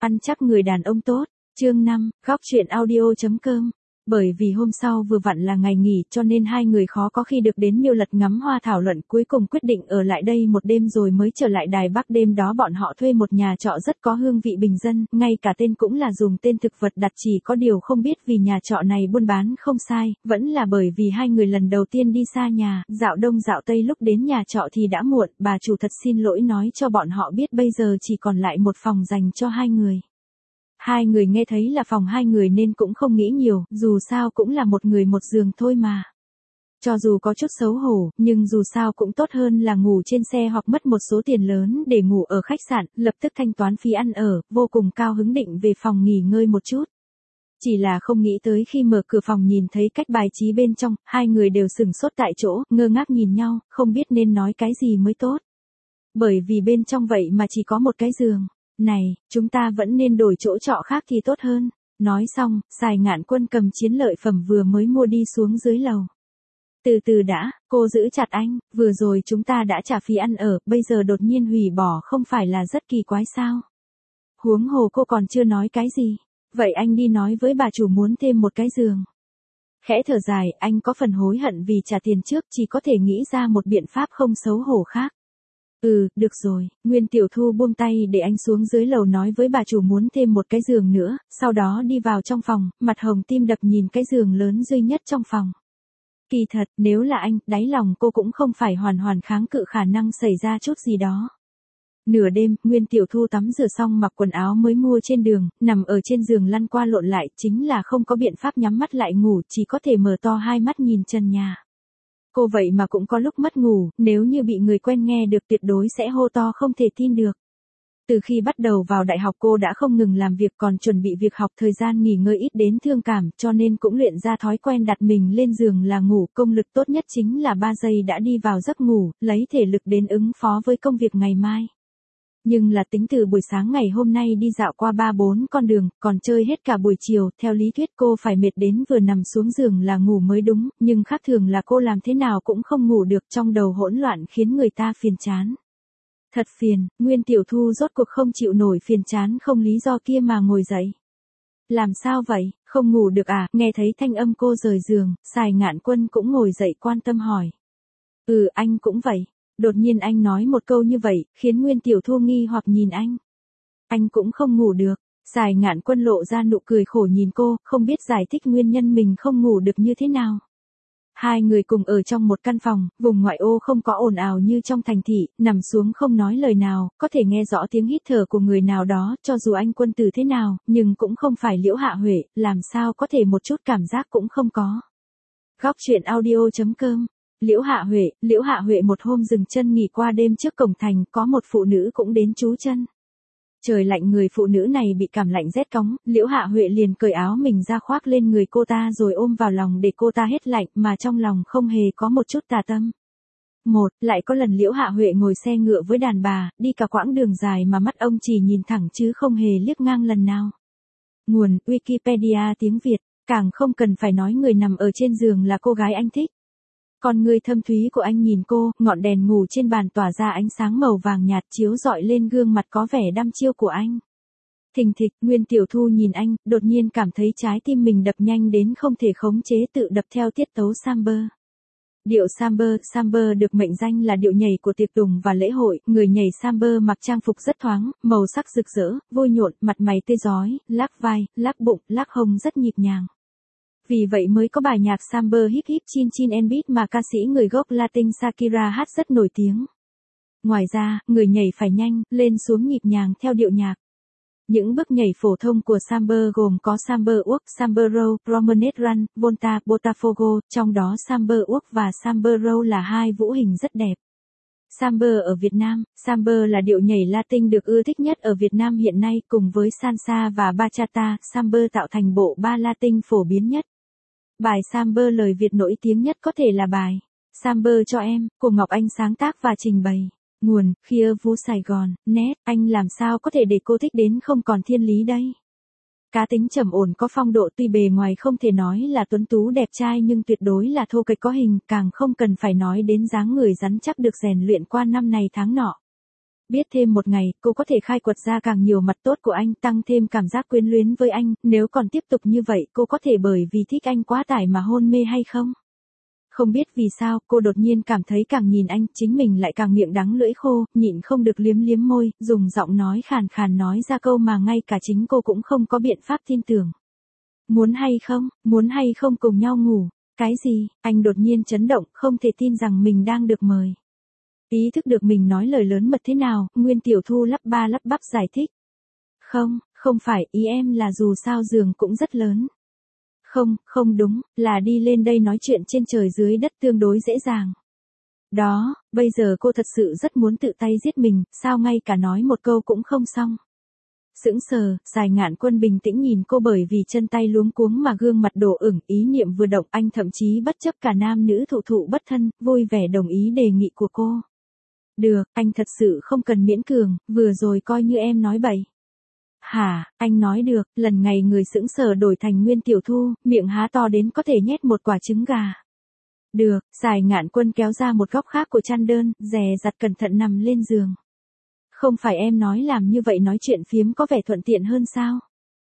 Ăn chắc người đàn ông tốt. Chương 5, góc truyện audio.com. Bởi vì hôm sau vừa vặn là ngày nghỉ cho nên hai người khó có khi được đến Miêu Lật ngắm hoa thảo luận, cuối cùng quyết định ở lại đây một đêm rồi mới trở lại Đài Bắc. Đêm đó bọn họ thuê một nhà trọ rất có hương vị bình dân, ngay cả tên cũng là dùng tên thực vật đặt, chỉ có điều không biết vì nhà trọ này buôn bán không sai, vẫn là bởi vì hai người lần đầu tiên đi xa nhà, dạo đông dạo tây, lúc đến nhà trọ thì đã muộn. Bà chủ thật xin lỗi nói cho bọn họ biết bây giờ chỉ còn lại một phòng dành cho hai người. Hai người nghe thấy là phòng hai người nên cũng không nghĩ nhiều, dù sao cũng là một người một giường thôi mà. Cho dù có chút xấu hổ, nhưng dù sao cũng tốt hơn là ngủ trên xe hoặc mất một số tiền lớn để ngủ ở khách sạn. Lập tức thanh toán phí ăn ở, vô cùng cao hứng định về phòng nghỉ ngơi một chút. Chỉ là không nghĩ tới khi mở cửa phòng nhìn thấy cách bài trí bên trong, hai người đều sửng sốt tại chỗ, ngơ ngác nhìn nhau, không biết nên nói cái gì mới tốt. Bởi vì bên trong vậy mà chỉ có một cái giường. Này, chúng ta vẫn nên đổi chỗ trọ khác thì tốt hơn. Nói xong, Sài Ngạn Quân cầm chiến lợi phẩm vừa mới mua đi xuống dưới lầu. Từ từ đã, cô giữ chặt anh, vừa rồi chúng ta đã trả phí ăn ở, bây giờ đột nhiên hủy bỏ không phải là rất kỳ quái sao? Huống hồ cô còn chưa nói cái gì. Vậy anh đi nói với bà chủ muốn thêm một cái giường. Khẽ thở dài, anh có phần hối hận vì trả tiền trước, chỉ có thể nghĩ ra một biện pháp không xấu hổ khác. Được rồi, Nguyên Tiểu Thu buông tay để anh xuống dưới lầu nói với bà chủ muốn thêm một cái giường nữa, sau đó đi vào trong phòng, mặt hồng tim đập nhìn cái giường lớn duy nhất trong phòng. Kỳ thật, nếu là anh, đáy lòng cô cũng không phải hoàn toàn kháng cự khả năng xảy ra chút gì đó. Nửa đêm, Nguyên Tiểu Thu tắm rửa xong mặc quần áo mới mua trên đường, nằm ở trên giường lăn qua lộn lại, chính là không có biện pháp nhắm mắt lại ngủ, chỉ có thể mở to hai mắt nhìn trần nhà. Cô vậy mà cũng có lúc mất ngủ, nếu như bị người quen nghe được tuyệt đối sẽ hô to không thể tin được. Từ khi bắt đầu vào đại học cô đã không ngừng làm việc, còn chuẩn bị việc học, thời gian nghỉ ngơi ít đến thương cảm, cho nên cũng luyện ra thói quen đặt mình lên giường là ngủ. Công lực tốt nhất chính là 3 giây đã đi vào giấc ngủ, lấy thể lực đến ứng phó với công việc ngày mai. Nhưng là tính từ buổi sáng ngày hôm nay đi dạo qua 3-4 con đường, còn chơi hết cả buổi chiều, theo lý thuyết cô phải mệt đến vừa nằm xuống giường là ngủ mới đúng, nhưng khác thường là cô làm thế nào cũng không ngủ được, trong đầu hỗn loạn khiến người ta phiền chán. Thật phiền, Nguyên Tiểu Thu rốt cuộc không chịu nổi phiền chán không lý do kia mà ngồi dậy. Làm sao vậy, không ngủ được à? Nghe thấy thanh âm cô rời giường, Sài Ngạn Quân cũng ngồi dậy quan tâm hỏi. Anh cũng vậy. Đột nhiên anh nói một câu như vậy, khiến Nguyên Tiểu Thu nghi hoặc nhìn anh. Anh cũng không ngủ được. Sài Ngạn Quân lộ ra nụ cười khổ nhìn cô, không biết giải thích nguyên nhân mình không ngủ được như thế nào. Hai người cùng ở trong một căn phòng, vùng ngoại ô không có ồn ào như trong thành thị, nằm xuống không nói lời nào, có thể nghe rõ tiếng hít thở của người nào đó, cho dù anh Quân từ thế nào, nhưng cũng không phải Liễu Hạ Huệ, làm sao có thể một chút cảm giác cũng không có. Góc truyện audio.com. Liễu Hạ Huệ một hôm dừng chân nghỉ qua đêm trước cổng thành, có một phụ nữ cũng đến trú chân. Trời lạnh, người phụ nữ này bị cảm lạnh rét cóng, Liễu Hạ Huệ liền cởi áo mình ra khoác lên người cô ta rồi ôm vào lòng để cô ta hết lạnh, mà trong lòng không hề có một chút tà tâm. Lại có lần Liễu Hạ Huệ ngồi xe ngựa với đàn bà, đi cả quãng đường dài mà mắt ông chỉ nhìn thẳng chứ không hề liếc ngang lần nào. Nguồn Wikipedia tiếng Việt, càng không cần phải nói người nằm ở trên giường là cô gái anh thích. Con người thâm thúy của anh nhìn cô, ngọn đèn ngủ trên bàn tỏa ra ánh sáng màu vàng nhạt chiếu rọi lên gương mặt có vẻ đăm chiêu của anh. Thình thịch, Nguyên Tiểu Thu nhìn anh, đột nhiên cảm thấy trái tim mình đập nhanh đến không thể khống chế, tự đập theo tiết tấu samba. Điệu samba được mệnh danh là điệu nhảy của tiệc tùng và lễ hội, người nhảy samba mặc trang phục rất thoáng, màu sắc rực rỡ, vui nhộn, mặt mày tươi rói, lắc vai, lắc bụng, lắc hông rất nhịp nhàng. Vì vậy mới có bài nhạc samba Hip Hip Chin Chin and Beat mà ca sĩ người gốc Latin Shakira hát rất nổi tiếng. Ngoài ra, người nhảy phải nhanh, lên xuống nhịp nhàng theo điệu nhạc. Những bước nhảy phổ thông của samba gồm có samba walk, samba roll, promenade run, volta, botafogo, trong đó samba walk và samba roll là hai vũ hình rất đẹp. Samba ở Việt Nam, samba là điệu nhảy Latin được ưa thích nhất ở Việt Nam hiện nay, cùng với salsa và bachata, samba tạo thành bộ ba Latin phổ biến nhất. Bài samba lời Việt nổi tiếng nhất có thể là bài Samba cho em, của Ngọc Anh sáng tác và trình bày. Nguồn, Khia Vu Sài Gòn, net, anh làm sao có thể để cô thích đến không còn thiên lý đây. Cá tính trầm ổn có phong độ, tuy bề ngoài không thể nói là tuấn tú đẹp trai nhưng tuyệt đối là thô kệch có hình, càng không cần phải nói đến dáng người rắn chắc được rèn luyện qua năm này tháng nọ. Biết thêm một ngày, cô có thể khai quật ra càng nhiều mặt tốt của anh, tăng thêm cảm giác quyến luyến với anh, nếu còn tiếp tục như vậy, cô có thể bởi vì thích anh quá tải mà hôn mê hay không? Không biết vì sao, cô đột nhiên cảm thấy càng nhìn anh, chính mình lại càng miệng đắng lưỡi khô, nhịn không được liếm liếm môi, dùng giọng nói khàn khàn nói ra câu mà ngay cả chính cô cũng không có biện pháp tin tưởng. Muốn hay không cùng nhau ngủ? Cái gì? Anh đột nhiên chấn động, không thể tin rằng mình đang được mời. Ý thức được mình nói lời lớn mật thế nào, Nguyên Tiểu Thu lắp ba lắp bắp giải thích. Không phải, ý em là dù sao giường cũng rất lớn. Không đúng, là đi lên đây nói chuyện trên trời dưới đất tương đối dễ dàng. Đó, bây giờ cô thật sự rất muốn tự tay giết mình, sao ngay cả nói một câu cũng không xong. Sững sờ, Sài Ngạn Quân bình tĩnh nhìn cô bởi vì chân tay luống cuống mà gương mặt đỏ ửng, ý niệm vừa động anh thậm chí bất chấp cả nam nữ thụ bất thân, vui vẻ đồng ý đề nghị của cô. Được, anh thật sự không cần miễn cường, vừa rồi coi như em nói bậy. Hả, anh nói được, lần ngày người sững sờ đổi thành Nguyên Tiểu Thu, miệng há to đến có thể nhét một quả trứng gà. Được, Sài Ngạn Quân kéo ra một góc khác của chăn đơn, dè dặt cẩn thận nằm lên giường. Không phải em nói làm như vậy nói chuyện phiếm có vẻ thuận tiện hơn sao?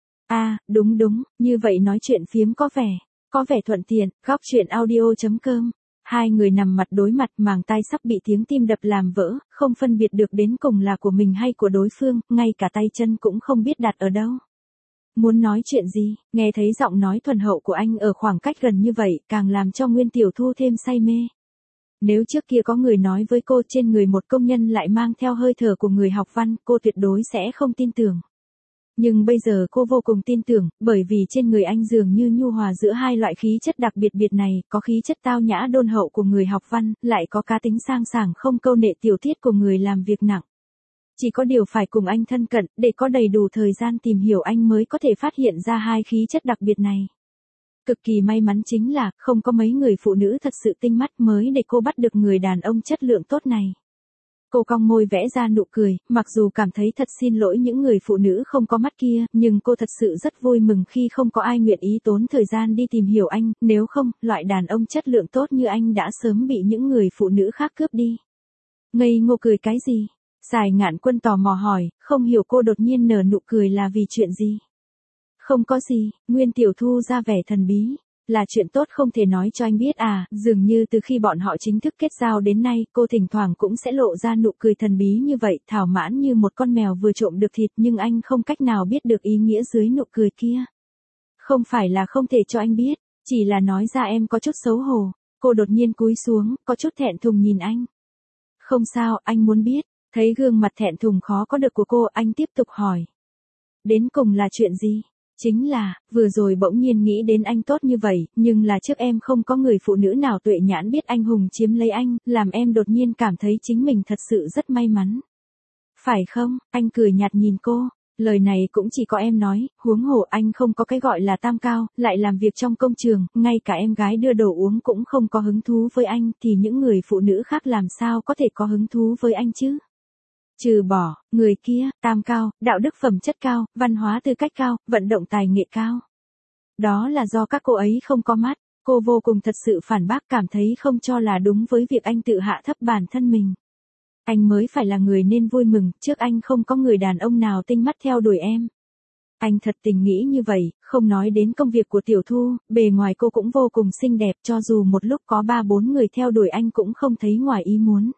À, đúng, như vậy nói chuyện phiếm có vẻ thuận tiện, góc chuyện audio.com. Hai người nằm mặt đối mặt, màng tai sắp bị tiếng tim đập làm vỡ, không phân biệt được đến cùng là của mình hay của đối phương, ngay cả tay chân cũng không biết đặt ở đâu. Muốn nói chuyện gì, nghe thấy giọng nói thuần hậu của anh ở khoảng cách gần như vậy, càng làm cho Nguyên Tiểu Thu thêm say mê. Nếu trước kia có người nói với cô trên người một công nhân lại mang theo hơi thở của người học văn, cô tuyệt đối sẽ không tin tưởng. Nhưng bây giờ cô vô cùng tin tưởng, bởi vì trên người anh dường như nhu hòa giữa hai loại khí chất đặc biệt này, có khí chất tao nhã đôn hậu của người học văn, lại có cá tính sang sảng không câu nệ tiểu tiết của người làm việc nặng. Chỉ có điều phải cùng anh thân cận, để có đầy đủ thời gian tìm hiểu anh mới có thể phát hiện ra hai khí chất đặc biệt này. Cực kỳ may mắn chính là, không có mấy người phụ nữ thật sự tinh mắt mới để cô bắt được người đàn ông chất lượng tốt này. Cô cong môi vẽ ra nụ cười, mặc dù cảm thấy thật xin lỗi những người phụ nữ không có mắt kia, nhưng cô thật sự rất vui mừng khi không có ai nguyện ý tốn thời gian đi tìm hiểu anh, nếu không, loại đàn ông chất lượng tốt như anh đã sớm bị những người phụ nữ khác cướp đi. Ngây ngô cười cái gì? Sài Ngạn Quân tò mò hỏi, không hiểu cô đột nhiên nở nụ cười là vì chuyện gì? Không có gì, Nguyên Tiểu Thu ra vẻ thần bí. Là chuyện tốt không thể nói cho anh biết à, dường như từ khi bọn họ chính thức kết giao đến nay, cô thỉnh thoảng cũng sẽ lộ ra nụ cười thần bí như vậy, thảo mãn như một con mèo vừa trộm được thịt, nhưng anh không cách nào biết được ý nghĩa dưới nụ cười kia. Không phải là không thể cho anh biết, chỉ là nói ra em có chút xấu hổ. Cô đột nhiên cúi xuống, có chút thẹn thùng nhìn anh. Không sao, anh muốn biết. Thấy gương mặt thẹn thùng khó có được của cô, anh tiếp tục hỏi. Đến cùng là chuyện gì? Chính là, vừa rồi bỗng nhiên nghĩ đến anh tốt như vậy, nhưng là trước em không có người phụ nữ nào tuệ nhãn biết anh hùng chiếm lấy anh, làm em đột nhiên cảm thấy chính mình thật sự rất may mắn. Phải không? Anh cười nhạt nhìn cô. Lời này cũng chỉ có em nói, huống hồ anh không có cái gọi là tam cao, lại làm việc trong công trường, ngay cả em gái đưa đồ uống cũng không có hứng thú với anh, thì những người phụ nữ khác làm sao có thể có hứng thú với anh chứ? Trừ bỏ, người kia, tam cao, đạo đức phẩm chất cao, văn hóa tư cách cao, vận động tài nghệ cao. Đó là do các cô ấy không có mắt, cô vô cùng thật sự phản bác cảm thấy không cho là đúng với việc anh tự hạ thấp bản thân mình. Anh mới phải là người nên vui mừng, trước anh không có người đàn ông nào tinh mắt theo đuổi em. Anh thật tình nghĩ như vậy, không nói đến công việc của Tiểu Thu, bề ngoài cô cũng vô cùng xinh đẹp cho dù một lúc có 3-4 người theo đuổi anh cũng không thấy ngoài ý muốn.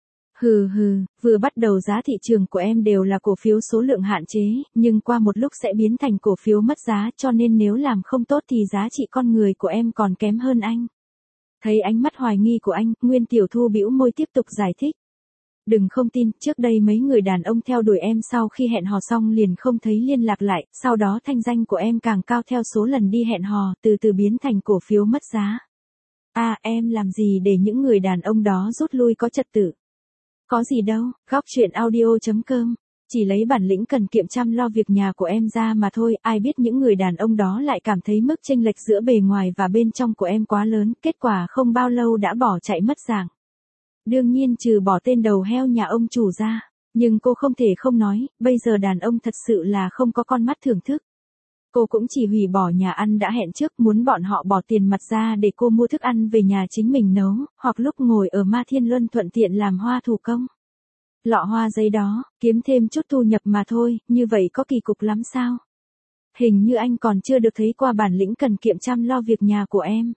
Vừa bắt đầu giá thị trường của em đều là cổ phiếu số lượng hạn chế, nhưng qua một lúc sẽ biến thành cổ phiếu mất giá cho nên nếu làm không tốt thì giá trị con người của em còn kém hơn anh. Thấy ánh mắt hoài nghi của anh, Nguyên Tiểu Thu bĩu môi tiếp tục giải thích. Đừng không tin, trước đây mấy người đàn ông theo đuổi em sau khi hẹn hò xong liền không thấy liên lạc lại, sau đó thanh danh của em càng cao theo số lần đi hẹn hò, từ từ biến thành cổ phiếu mất giá. À, em làm gì để những người đàn ông đó rút lui có trật tự? Có gì đâu, góc chuyện audio.com. Chỉ lấy bản lĩnh cần kiệm chăm lo việc nhà của em ra mà thôi, ai biết những người đàn ông đó lại cảm thấy mức chênh lệch giữa bề ngoài và bên trong của em quá lớn, kết quả không bao lâu đã bỏ chạy mất dạng. Đương nhiên trừ bỏ tên đầu heo nhà ông chủ ra, nhưng cô không thể không nói, bây giờ đàn ông thật sự là không có con mắt thưởng thức. Cô cũng chỉ hủy bỏ nhà ăn đã hẹn trước, muốn bọn họ bỏ tiền mặt ra để cô mua thức ăn về nhà chính mình nấu, hoặc lúc ngồi ở Ma Thiên Luân thuận tiện làm hoa thủ công. Lọ hoa giấy đó, kiếm thêm chút thu nhập mà thôi, như vậy có kỳ cục lắm sao? Hình như anh còn chưa được thấy qua bản lĩnh cần kiệm chăm lo việc nhà của em.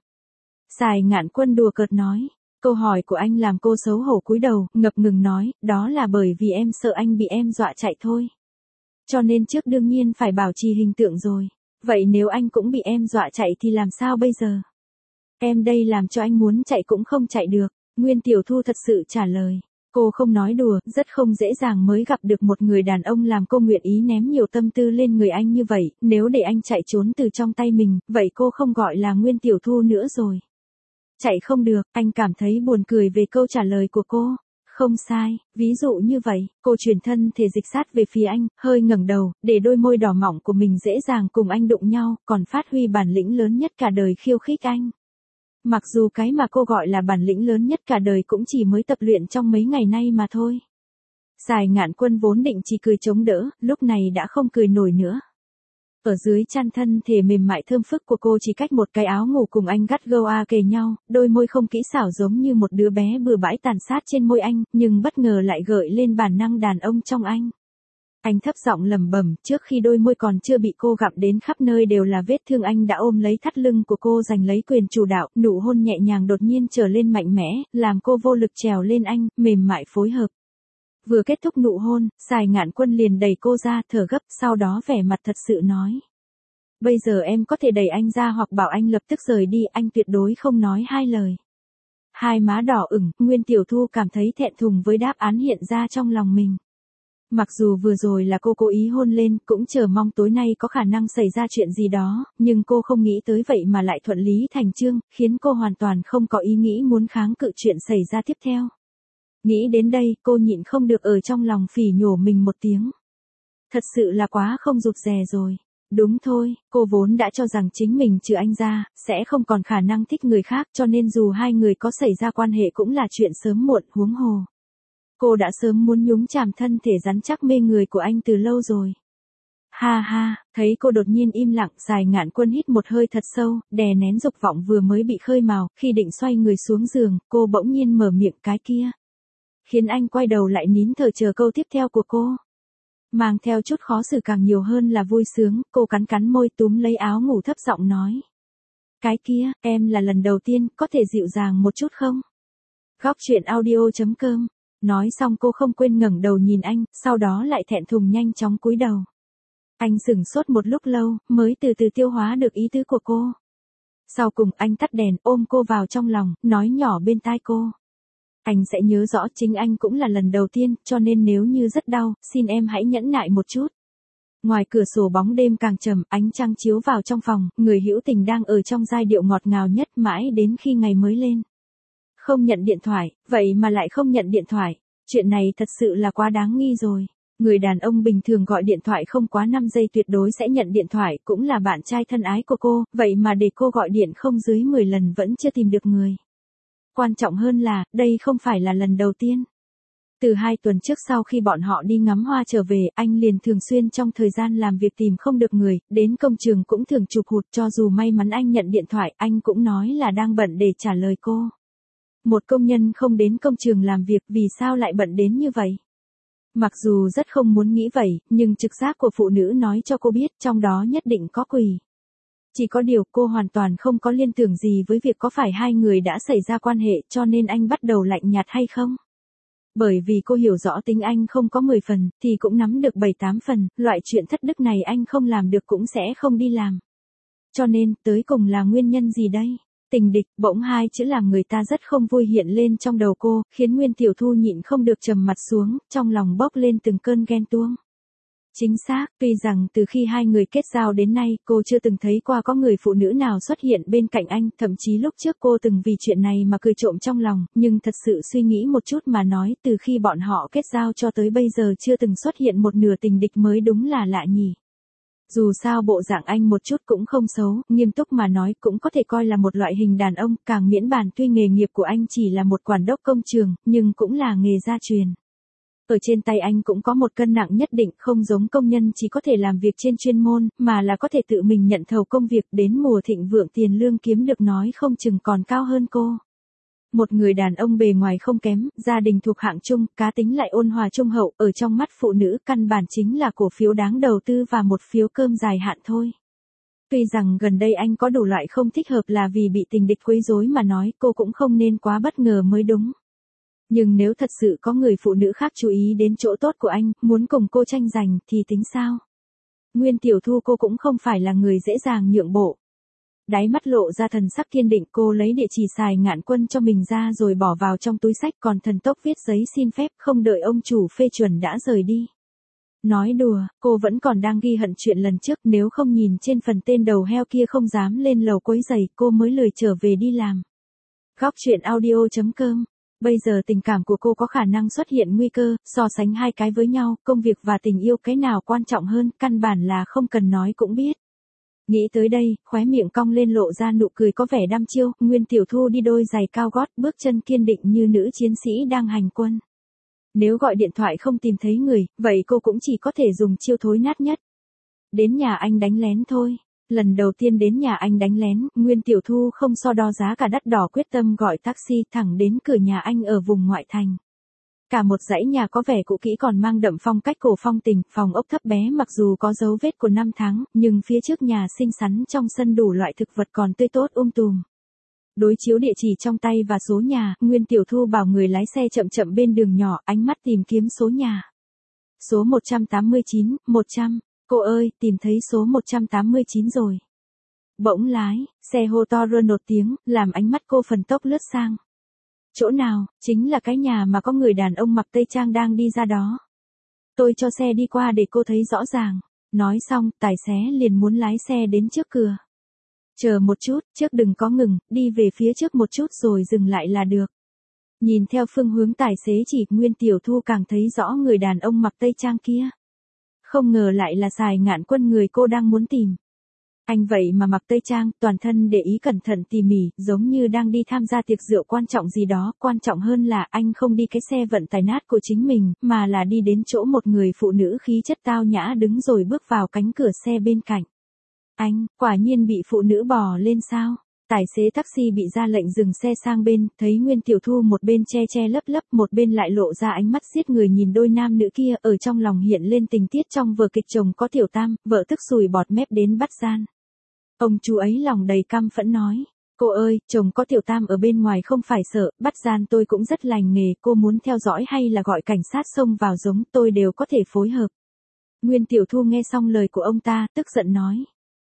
Sài Ngạn Quân đùa cợt nói. Câu hỏi của anh làm cô xấu hổ cúi đầu, ngập ngừng nói, đó là bởi vì em sợ anh bị em dọa chạy thôi. Cho nên trước đương nhiên phải bảo trì hình tượng rồi. Vậy nếu anh cũng bị em dọa chạy thì làm sao bây giờ? Em đây làm cho anh muốn chạy cũng không chạy được. Nguyên Tiểu Thu thật sự trả lời. Cô không nói đùa, rất không dễ dàng mới gặp được một người đàn ông làm cô nguyện ý ném nhiều tâm tư lên người anh như vậy, nếu để anh chạy trốn từ trong tay mình, vậy cô không gọi là Nguyên Tiểu Thu nữa rồi. Chạy không được, anh cảm thấy buồn cười về câu trả lời của cô. Không sai, ví dụ như vậy, cô chuyển thân thể dịch sát về phía anh, hơi ngẩng đầu, để đôi môi đỏ mọng của mình dễ dàng cùng anh đụng nhau, còn phát huy bản lĩnh lớn nhất cả đời khiêu khích anh. Mặc dù cái mà cô gọi là bản lĩnh lớn nhất cả đời cũng chỉ mới tập luyện trong mấy ngày nay mà thôi. Sài Ngạn Quân vốn định chỉ cười chống đỡ, lúc này đã không cười nổi nữa. Ở dưới chăn thân thể mềm mại thơm phức của cô chỉ cách một cái áo ngủ cùng anh gắt gao kề nhau, đôi môi không kỹ xảo giống như một đứa bé bừa bãi tàn sát trên môi anh, nhưng bất ngờ lại gợi lên bản năng đàn ông trong anh. Anh thấp giọng lẩm bẩm, trước khi đôi môi còn chưa bị cô gặm đến khắp nơi đều là vết thương, anh đã ôm lấy thắt lưng của cô giành lấy quyền chủ đạo, nụ hôn nhẹ nhàng đột nhiên trở lên mạnh mẽ, làm cô vô lực trèo lên anh, mềm mại phối hợp. Vừa kết thúc nụ hôn, Sài Ngạn Quân liền đẩy cô ra, thở gấp, sau đó vẻ mặt thật sự nói. Bây giờ em có thể đẩy anh ra hoặc bảo anh lập tức rời đi, anh tuyệt đối không nói hai lời. Hai má đỏ ửng, Nguyên Tiểu Thu cảm thấy thẹn thùng với đáp án hiện ra trong lòng mình. Mặc dù vừa rồi là cô cố ý hôn lên, cũng chờ mong tối nay có khả năng xảy ra chuyện gì đó, nhưng cô không nghĩ tới vậy mà lại thuận lý thành chương, khiến cô hoàn toàn không có ý nghĩ muốn kháng cự chuyện xảy ra tiếp theo. Nghĩ đến đây, cô nhịn không được ở trong lòng phỉ nhổ mình một tiếng. Thật sự là quá không rụt rè rồi. Đúng thôi, cô vốn đã cho rằng chính mình trừ anh ra, sẽ không còn khả năng thích người khác, cho nên dù hai người có xảy ra quan hệ cũng là chuyện sớm muộn, huống hồ. Cô đã sớm muốn nhúng chàm thân thể rắn chắc mê người của anh từ lâu rồi. Ha ha, thấy cô đột nhiên im lặng, Sài Ngạn Quân hít một hơi thật sâu, đè nén dục vọng vừa mới bị khơi mào, khi định xoay người xuống giường, cô bỗng nhiên mở miệng cái kia. Khiến anh quay đầu lại nín thở chờ câu tiếp theo của cô. Mang theo chút khó xử càng nhiều hơn là vui sướng, cô cắn cắn môi túm lấy áo ngủ thấp giọng nói. Cái kia, em là lần đầu tiên, có thể dịu dàng một chút không? Góc truyện audio.com. Nói xong cô không quên ngẩng đầu nhìn anh, sau đó lại thẹn thùng nhanh chóng cúi đầu. Anh sững sốt một lúc lâu, mới từ từ tiêu hóa được ý tứ của cô. Sau cùng anh tắt đèn, ôm cô vào trong lòng, nói nhỏ bên tai cô. Anh sẽ nhớ rõ chính anh cũng là lần đầu tiên, cho nên nếu như rất đau, xin em hãy nhẫn nại một chút. Ngoài cửa sổ bóng đêm càng trầm, ánh trăng chiếu vào trong phòng, người hữu tình đang ở trong giai điệu ngọt ngào nhất mãi đến khi ngày mới lên. Không nhận điện thoại, vậy mà lại không nhận điện thoại. Chuyện này thật sự là quá đáng nghi rồi. Người đàn ông bình thường gọi điện thoại không quá 5 giây tuyệt đối sẽ nhận điện thoại, cũng là bạn trai thân ái của cô, vậy mà để cô gọi điện không dưới 10 lần vẫn chưa tìm được người. Quan trọng hơn là, đây không phải là lần đầu tiên. Từ 2 tuần trước sau khi bọn họ đi ngắm hoa trở về, anh liền thường xuyên trong thời gian làm việc tìm không được người, đến công trường cũng thường chụp hụt, cho dù may mắn anh nhận điện thoại, anh cũng nói là đang bận để trả lời cô. Một công nhân không đến công trường làm việc, vì sao lại bận đến như vậy? Mặc dù rất không muốn nghĩ vậy, nhưng trực giác của phụ nữ nói cho cô biết trong đó nhất định có quỷ. Chỉ có điều cô hoàn toàn không có liên tưởng gì với việc có phải hai người đã xảy ra quan hệ, cho nên anh bắt đầu lạnh nhạt hay không. Bởi vì cô hiểu rõ tính anh không có 10 phần, thì cũng nắm được 7-8 phần, loại chuyện thất đức này anh không làm được cũng sẽ không đi làm. Cho nên, tới cùng là nguyên nhân gì đây? Tình địch, bỗng hai chữ làm người ta rất không vui hiện lên trong đầu cô, khiến Nguyên Tiểu Thu nhịn không được trầm mặt xuống, trong lòng bốc lên từng cơn ghen tuông. Chính xác, tuy rằng từ khi hai người kết giao đến nay, cô chưa từng thấy qua có người phụ nữ nào xuất hiện bên cạnh anh, thậm chí lúc trước cô từng vì chuyện này mà cười trộm trong lòng, nhưng thật sự suy nghĩ một chút mà nói, từ khi bọn họ kết giao cho tới bây giờ chưa từng xuất hiện một nửa tình địch mới đúng là lạ nhỉ. Dù sao bộ dạng anh một chút cũng không xấu, nghiêm túc mà nói cũng có thể coi là một loại hình đàn ông, càng miễn bàn tuy nghề nghiệp của anh chỉ là một quản đốc công trường, nhưng cũng là nghề gia truyền. Ở trên tay anh cũng có một cân nặng nhất định, không giống công nhân chỉ có thể làm việc trên chuyên môn, mà là có thể tự mình nhận thầu công việc, đến mùa thịnh vượng tiền lương kiếm được nói không chừng còn cao hơn cô. Một người đàn ông bề ngoài không kém, gia đình thuộc hạng trung, cá tính lại ôn hòa trung hậu, ở trong mắt phụ nữ căn bản chính là cổ phiếu đáng đầu tư và một phiếu cơm dài hạn thôi. Tuy rằng gần đây anh có đủ loại không thích hợp là vì bị tình địch quấy rối mà nói cô cũng không nên quá bất ngờ mới đúng. Nhưng nếu thật sự có người phụ nữ khác chú ý đến chỗ tốt của anh, muốn cùng cô tranh giành thì tính sao? Nguyên Tiểu Thu cô cũng không phải là người dễ dàng nhượng bộ. Đáy mắt lộ ra thần sắc kiên định, cô lấy địa chỉ Sài Ngạn Quân cho mình ra rồi bỏ vào trong túi xách, còn thần tốc viết giấy xin phép, không đợi ông chủ phê chuẩn đã rời đi. Nói đùa, cô vẫn còn đang ghi hận chuyện lần trước, nếu không nhìn trên phần tên đầu heo kia không dám lên lầu quấy rầy, cô mới lười trở về đi làm. Góc truyện audio.com. Bây giờ tình cảm của cô có khả năng xuất hiện nguy cơ, so sánh hai cái với nhau, công việc và tình yêu cái nào quan trọng hơn, căn bản là không cần nói cũng biết. Nghĩ tới đây, khóe miệng cong lên lộ ra nụ cười có vẻ đăm chiêu, Nguyên Tiểu Thu đi đôi giày cao gót, bước chân kiên định như nữ chiến sĩ đang hành quân. Nếu gọi điện thoại không tìm thấy người, vậy cô cũng chỉ có thể dùng chiêu thối nát nhất. Đến nhà anh đánh lén thôi. Lần đầu tiên đến nhà anh đánh lén, Nguyên Tiểu Thu không so đo giá cả đắt đỏ quyết tâm gọi taxi thẳng đến cửa nhà anh ở vùng ngoại thành. Cả một dãy nhà có vẻ cũ kỹ còn mang đậm phong cách cổ phong tình, phòng ốc thấp bé mặc dù có dấu vết của năm tháng, nhưng phía trước nhà xinh xắn trong sân đủ loại thực vật còn tươi tốt tùm. Đối chiếu địa chỉ trong tay và số nhà, Nguyên Tiểu Thu bảo người lái xe chậm chậm bên đường nhỏ, ánh mắt tìm kiếm số nhà. Số 189, 100. Cô ơi, tìm thấy số 189 rồi. Bỗng lái, xe hô to rơn một tiếng, làm ánh mắt cô phần tốc lướt sang. Chỗ nào, chính là cái nhà mà có người đàn ông mặc tây trang đang đi ra đó. Tôi cho xe đi qua để cô thấy rõ ràng. Nói xong, tài xế liền muốn lái xe đến trước cửa. Chờ một chút, trước đừng có ngừng, đi về phía trước một chút rồi dừng lại là được. Nhìn theo phương hướng tài xế chỉ, Nguyên Tiểu Thu càng thấy rõ người đàn ông mặc tây trang kia. Không ngờ lại là Sài Ngạn Quân người cô đang muốn tìm. Anh vậy mà mặc tây trang, toàn thân để ý cẩn thận tỉ mỉ, giống như đang đi tham gia tiệc rượu quan trọng gì đó. Quan trọng hơn là anh không đi cái xe vận tải nát của chính mình, mà là đi đến chỗ một người phụ nữ khí chất tao nhã đứng rồi bước vào cánh cửa xe bên cạnh. Anh, quả nhiên bị phụ nữ bò lên sao? Tài xế taxi bị ra lệnh dừng xe sang bên, thấy Nguyên Tiểu Thu một bên che lấp lấp, một bên lại lộ ra ánh mắt giết người nhìn đôi nam nữ kia, ở trong lòng hiện lên tình tiết trong vở kịch chồng có tiểu tam, vợ tức sùi bọt mép đến bắt gian. Ông chú ấy lòng đầy căm phẫn nói, cô ơi, chồng có tiểu tam ở bên ngoài không phải sợ, bắt gian tôi cũng rất lành nghề, cô muốn theo dõi hay là gọi cảnh sát xông vào giống tôi đều có thể phối hợp. Nguyên Tiểu Thu nghe xong lời của ông ta, tức giận nói.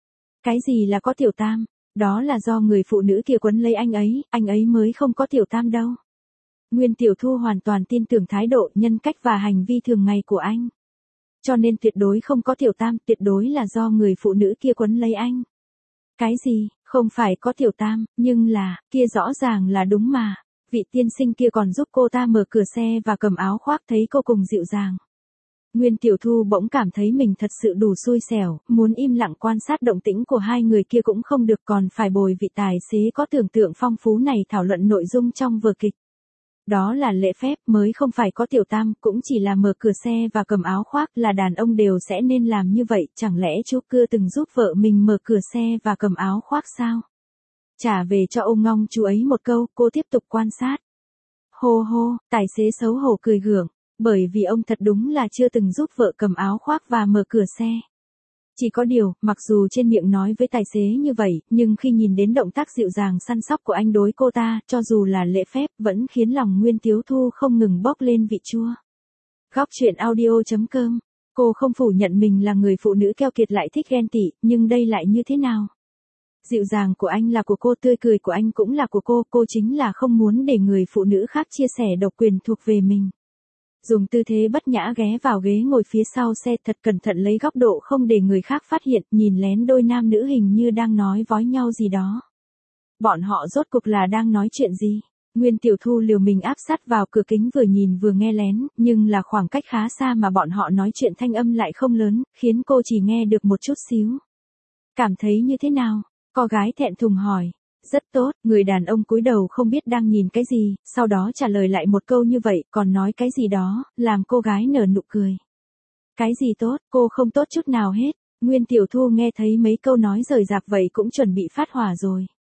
Cái gì là có tiểu tam? Đó là do người phụ nữ kia quấn lấy anh ấy mới không có tiểu tam đâu. Nguyên Tiểu Thu hoàn toàn tin tưởng thái độ, nhân cách và hành vi thường ngày của anh. Cho nên tuyệt đối không có tiểu tam, tuyệt đối là do người phụ nữ kia quấn lấy anh. Cái gì, không phải có tiểu tam, nhưng là, kia rõ ràng là đúng mà. Vị tiên sinh kia còn giúp cô ta mở cửa xe và cầm áo khoác thấy cô cùng dịu dàng. Nguyên Tiểu Thu bỗng cảm thấy mình thật sự đủ xui xẻo, muốn im lặng quan sát động tĩnh của hai người kia cũng không được, còn phải bồi vị tài xế có tưởng tượng phong phú này thảo luận nội dung trong vở kịch. Đó là lễ phép, mới không phải có tiểu tam, cũng chỉ là mở cửa xe và cầm áo khoác, là đàn ông đều sẽ nên làm như vậy, chẳng lẽ chú Cưa từng giúp vợ mình mở cửa xe và cầm áo khoác sao? Trả về cho ông Ngong chú ấy một câu, cô tiếp tục quan sát. Hô hô, tài xế xấu hổ cười gượng, bởi vì ông thật đúng là chưa từng giúp vợ cầm áo khoác và mở cửa xe. Chỉ có điều, mặc dù trên miệng nói với tài xế như vậy, nhưng khi nhìn đến động tác dịu dàng săn sóc của anh đối cô ta, cho dù là lễ phép, vẫn khiến lòng Nguyên Tiểu Thu không ngừng bốc lên vị chua. Góc truyện audio.com. Cô không phủ nhận mình là người phụ nữ keo kiệt lại thích ghen tị, nhưng đây lại như thế nào? Dịu dàng của anh là của cô, tươi cười của anh cũng là của cô chính là không muốn để người phụ nữ khác chia sẻ độc quyền thuộc về mình. Dùng tư thế bất nhã ghé vào ghế ngồi phía sau xe, thật cẩn thận lấy góc độ không để người khác phát hiện, nhìn lén đôi nam nữ hình như đang nói vói nhau gì đó. Bọn họ rốt cuộc là đang nói chuyện gì? Nguyên Tiểu Thu liều mình áp sát vào cửa kính vừa nhìn vừa nghe lén, nhưng là khoảng cách khá xa mà bọn họ nói chuyện thanh âm lại không lớn, khiến cô chỉ nghe được một chút xíu. Cảm thấy như thế nào? Cô gái thẹn thùng hỏi. Rất tốt, người đàn ông cúi đầu không biết đang nhìn cái gì, sau đó trả lời lại một câu như vậy, còn nói cái gì đó, làm cô gái nở nụ cười. Cái gì tốt, cô không tốt chút nào hết. Nguyên Tiểu Thu nghe thấy mấy câu nói rời rạc vậy cũng chuẩn bị phát hỏa rồi.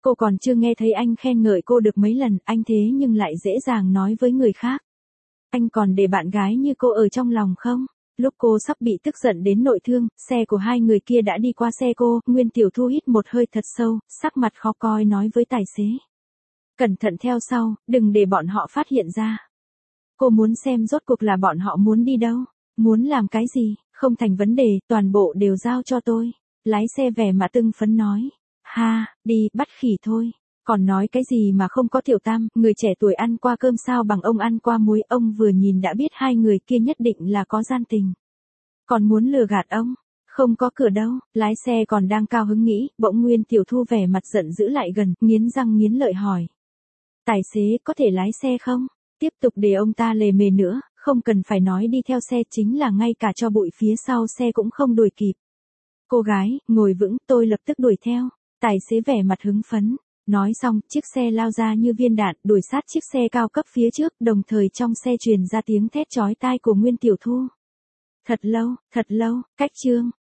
Cô còn chưa nghe thấy anh khen ngợi cô được mấy lần, anh thế nhưng lại dễ dàng nói với người khác. Anh còn để bạn gái như cô ở trong lòng không? Lúc cô sắp bị tức giận đến nội thương, xe của hai người kia đã đi qua xe cô, Nguyên Tiểu Thu hít một hơi thật sâu, sắc mặt khó coi nói với tài xế. Cẩn thận theo sau, đừng để bọn họ phát hiện ra. Cô muốn xem rốt cuộc là bọn họ muốn đi đâu, muốn làm cái gì, không thành vấn đề, toàn bộ đều giao cho tôi. Lái xe vẻ mặt tưng phấn nói. Ha, đi, bắt khỉ thôi. Còn nói cái gì mà không có Tiểu Tam, người trẻ tuổi ăn qua cơm sao bằng ông ăn qua muối, ông vừa nhìn đã biết hai người kia nhất định là có gian tình. Còn muốn lừa gạt ông, không có cửa đâu, lái xe còn đang cao hứng nghĩ, bỗng Nguyên Tiểu Thu vẻ mặt giận dữ lại gần, nghiến răng nghiến lợi hỏi. Tài xế có thể lái xe không? Tiếp tục để ông ta lề mề nữa, không cần phải nói đi theo xe, chính là ngay cả cho bụi phía sau xe cũng không đuổi kịp. Cô gái, ngồi vững, tôi lập tức đuổi theo. Tài xế vẻ mặt hứng phấn. Nói xong, chiếc xe lao ra như viên đạn, đuổi sát chiếc xe cao cấp phía trước, đồng thời trong xe truyền ra tiếng thét chói tai của Nguyên Tiểu Thu. Thật lâu, cách chương.